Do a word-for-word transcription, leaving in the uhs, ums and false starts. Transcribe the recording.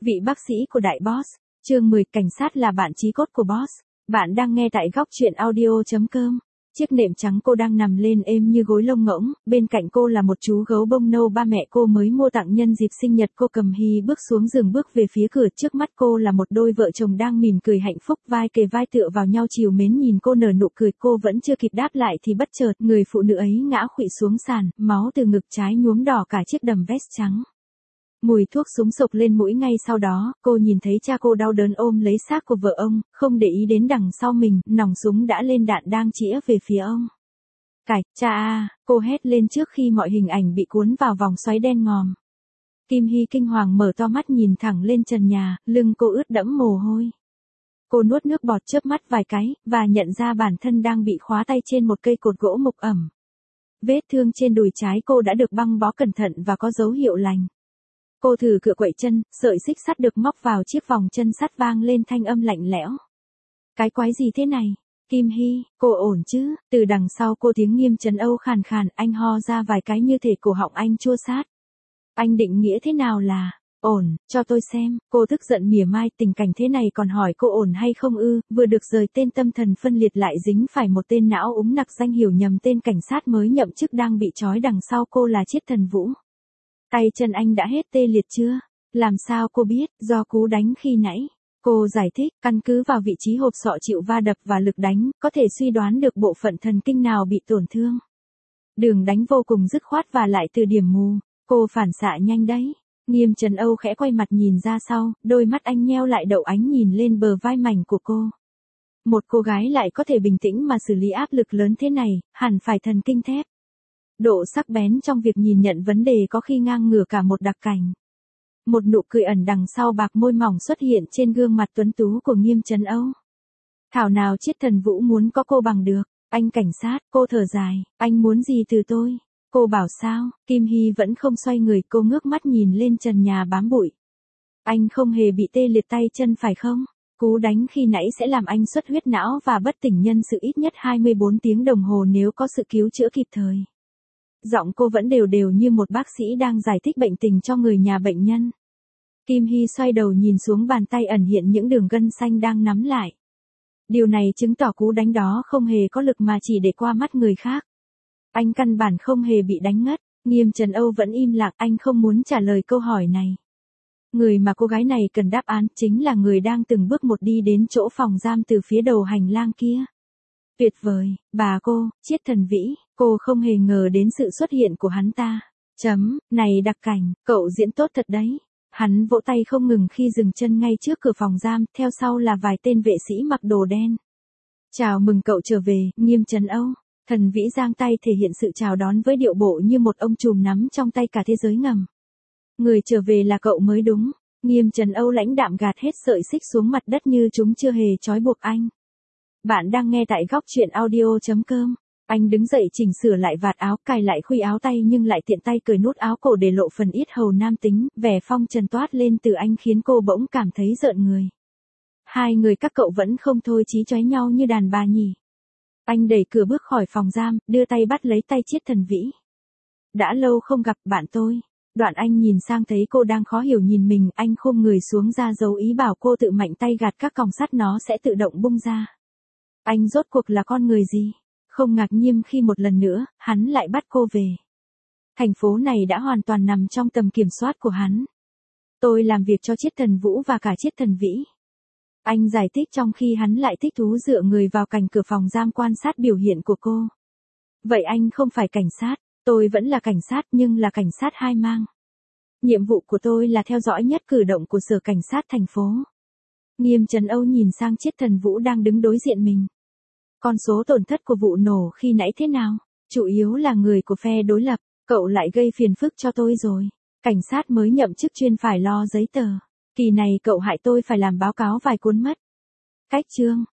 Vị bác sĩ của đại boss. Chương mười, cảnh sát là bạn chí cốt của boss. Bạn đang nghe tại góc truyện audio chấm com. Chiếc nệm trắng cô đang nằm lên êm như gối lông ngỗng, bên cạnh cô là một chú gấu bông nâu ba mẹ cô mới mua tặng nhân dịp sinh nhật. Cô cầm Hy bước xuống giường bước về phía cửa, trước mắt cô là một đôi vợ chồng đang mỉm cười hạnh phúc, vai kề vai tựa vào nhau trìu mến nhìn cô nở nụ cười. Cô vẫn chưa kịp đáp lại thì bất chợt người phụ nữ ấy ngã khuỵu xuống sàn, máu từ ngực trái nhuốm đỏ cả chiếc đầm vest trắng. Mùi thuốc súng sộc lên mũi. Ngay sau đó, cô nhìn thấy cha cô đau đớn ôm lấy xác của vợ ông, không để ý đến đằng sau mình, nòng súng đã lên đạn đang chĩa về phía ông. Cải, cha a, cô hét lên trước khi mọi hình ảnh bị cuốn vào vòng xoáy đen ngòm. Kim Hy kinh hoàng mở to mắt nhìn thẳng lên trần nhà, lưng cô ướt đẫm mồ hôi. Cô nuốt nước bọt chớp mắt vài cái, và nhận ra bản thân đang bị khóa tay trên một cây cột gỗ mục ẩm. Vết thương trên đùi trái cô đã được băng bó cẩn thận và có dấu hiệu lành. Cô thử cựa quậy chân, sợi xích sắt được móc vào chiếc vòng chân sắt vang lên thanh âm lạnh lẽo. Cái quái gì thế này? Kim Hy, cô ổn chứ? Từ đằng sau cô tiếng Nghiêm Trấn Âu khàn khàn, anh ho ra vài cái như thể cổ họng anh chua xát. Anh định nghĩa thế nào là ổn, cho tôi xem. Cô tức giận mỉa mai, tình cảnh thế này còn hỏi cô ổn hay không ư? Vừa được rời tên tâm thần phân liệt lại dính phải một tên não úng nặc danh hiểu nhầm tên cảnh sát mới nhậm chức đang bị trói đằng sau cô là Chiết Thần Vũ. Tay chân anh đã hết tê liệt chưa? Làm sao cô biết? Do cú đánh khi nãy. Cô giải thích, căn cứ vào vị trí hộp sọ chịu va đập và lực đánh, có thể suy đoán được bộ phận thần kinh nào bị tổn thương. Đường đánh vô cùng dứt khoát và lại từ điểm mù. Cô phản xạ nhanh đấy. Nghiêm Trấn Âu khẽ quay mặt nhìn ra sau, đôi mắt anh nheo lại đậu ánh nhìn lên bờ vai mảnh của cô. Một cô gái lại có thể bình tĩnh mà xử lý áp lực lớn thế này, hẳn phải thần kinh thép. Độ sắc bén trong việc nhìn nhận vấn đề có khi ngang ngửa cả một đặc cảnh. Một nụ cười ẩn đằng sau bạc môi mỏng xuất hiện trên gương mặt tuấn tú của Nghiêm Trấn Âu. Thảo nào Chiết Thần Vũ muốn có cô bằng được. Anh cảnh sát, cô thở dài, anh muốn gì từ tôi? Cô bảo sao? Kim Hy vẫn không xoay người, cô ngước mắt nhìn lên trần nhà bám bụi. Anh không hề bị tê liệt tay chân phải không? Cú đánh khi nãy sẽ làm anh xuất huyết não và bất tỉnh nhân sự ít nhất hai mươi bốn tiếng đồng hồ nếu có sự cứu chữa kịp thời. Giọng cô vẫn đều đều như một bác sĩ đang giải thích bệnh tình cho người nhà bệnh nhân. Kim Hy xoay đầu nhìn xuống bàn tay ẩn hiện những đường gân xanh đang nắm lại. Điều này chứng tỏ cú đánh đó không hề có lực mà chỉ để qua mắt người khác. Anh căn bản không hề bị đánh ngất. Nghiêm Trấn Âu vẫn im lặng, anh không muốn trả lời câu hỏi này. Người mà cô gái này cần đáp án chính là người đang từng bước một đi đến chỗ phòng giam từ phía đầu hành lang kia. Tuyệt vời, bà cô, Chiết Thần Vĩ, cô không hề ngờ đến sự xuất hiện của hắn ta. Chấm, này đặc cảnh, cậu diễn tốt thật đấy. Hắn vỗ tay không ngừng khi dừng chân ngay trước cửa phòng giam, theo sau là vài tên vệ sĩ mặc đồ đen. Chào mừng cậu trở về, Nghiêm Trấn Âu. Thần Vĩ giang tay thể hiện sự chào đón với điệu bộ như một ông trùm nắm trong tay cả thế giới ngầm. Người trở về là cậu mới đúng. Nghiêm Trấn Âu lãnh đạm gạt hết sợi xích xuống mặt đất như chúng chưa hề trói buộc anh. Bạn đang nghe tại góc truyện audio chấm com. Anh đứng dậy chỉnh sửa lại vạt áo, cài lại khuy áo tay nhưng lại tiện tay cởi nút áo cổ để lộ phần yết hầu nam tính, vẻ phong trần toát lên từ anh khiến cô bỗng cảm thấy rợn người. Hai người các cậu vẫn không thôi chí chói nhau như đàn bà nhỉ. Anh đẩy cửa bước khỏi phòng giam, đưa tay bắt lấy tay Chiết Thần Vĩ. Đã lâu không gặp bạn tôi. Đoạn anh nhìn sang thấy cô đang khó hiểu nhìn mình, anh khom người xuống ra dấu ý bảo cô tự mạnh tay gạt các còng sắt, nó sẽ tự động bung ra. Anh rốt cuộc là con người gì? Không ngạc nhiên khi một lần nữa, hắn lại bắt cô về. Thành phố này đã hoàn toàn nằm trong tầm kiểm soát của hắn. Tôi làm việc cho Chiết Thần Vũ và cả Chiết Thần Vĩ. Anh giải thích trong khi hắn lại thích thú dựa người vào cạnh cửa phòng giam quan sát biểu hiện của cô. Vậy anh không phải cảnh sát, tôi vẫn là cảnh sát nhưng là cảnh sát hai mang. Nhiệm vụ của tôi là theo dõi nhất cử động của sở cảnh sát thành phố. Nghiêm Trấn Âu nhìn sang Chiết Thần Vũ đang đứng đối diện mình. Con số tổn thất của vụ nổ khi nãy thế nào? Chủ yếu là người của phe đối lập, cậu lại gây phiền phức cho tôi rồi. Cảnh sát mới nhậm chức chuyên phải lo giấy tờ. Kỳ này cậu hại tôi phải làm báo cáo vài cuốn mất. Cách chương,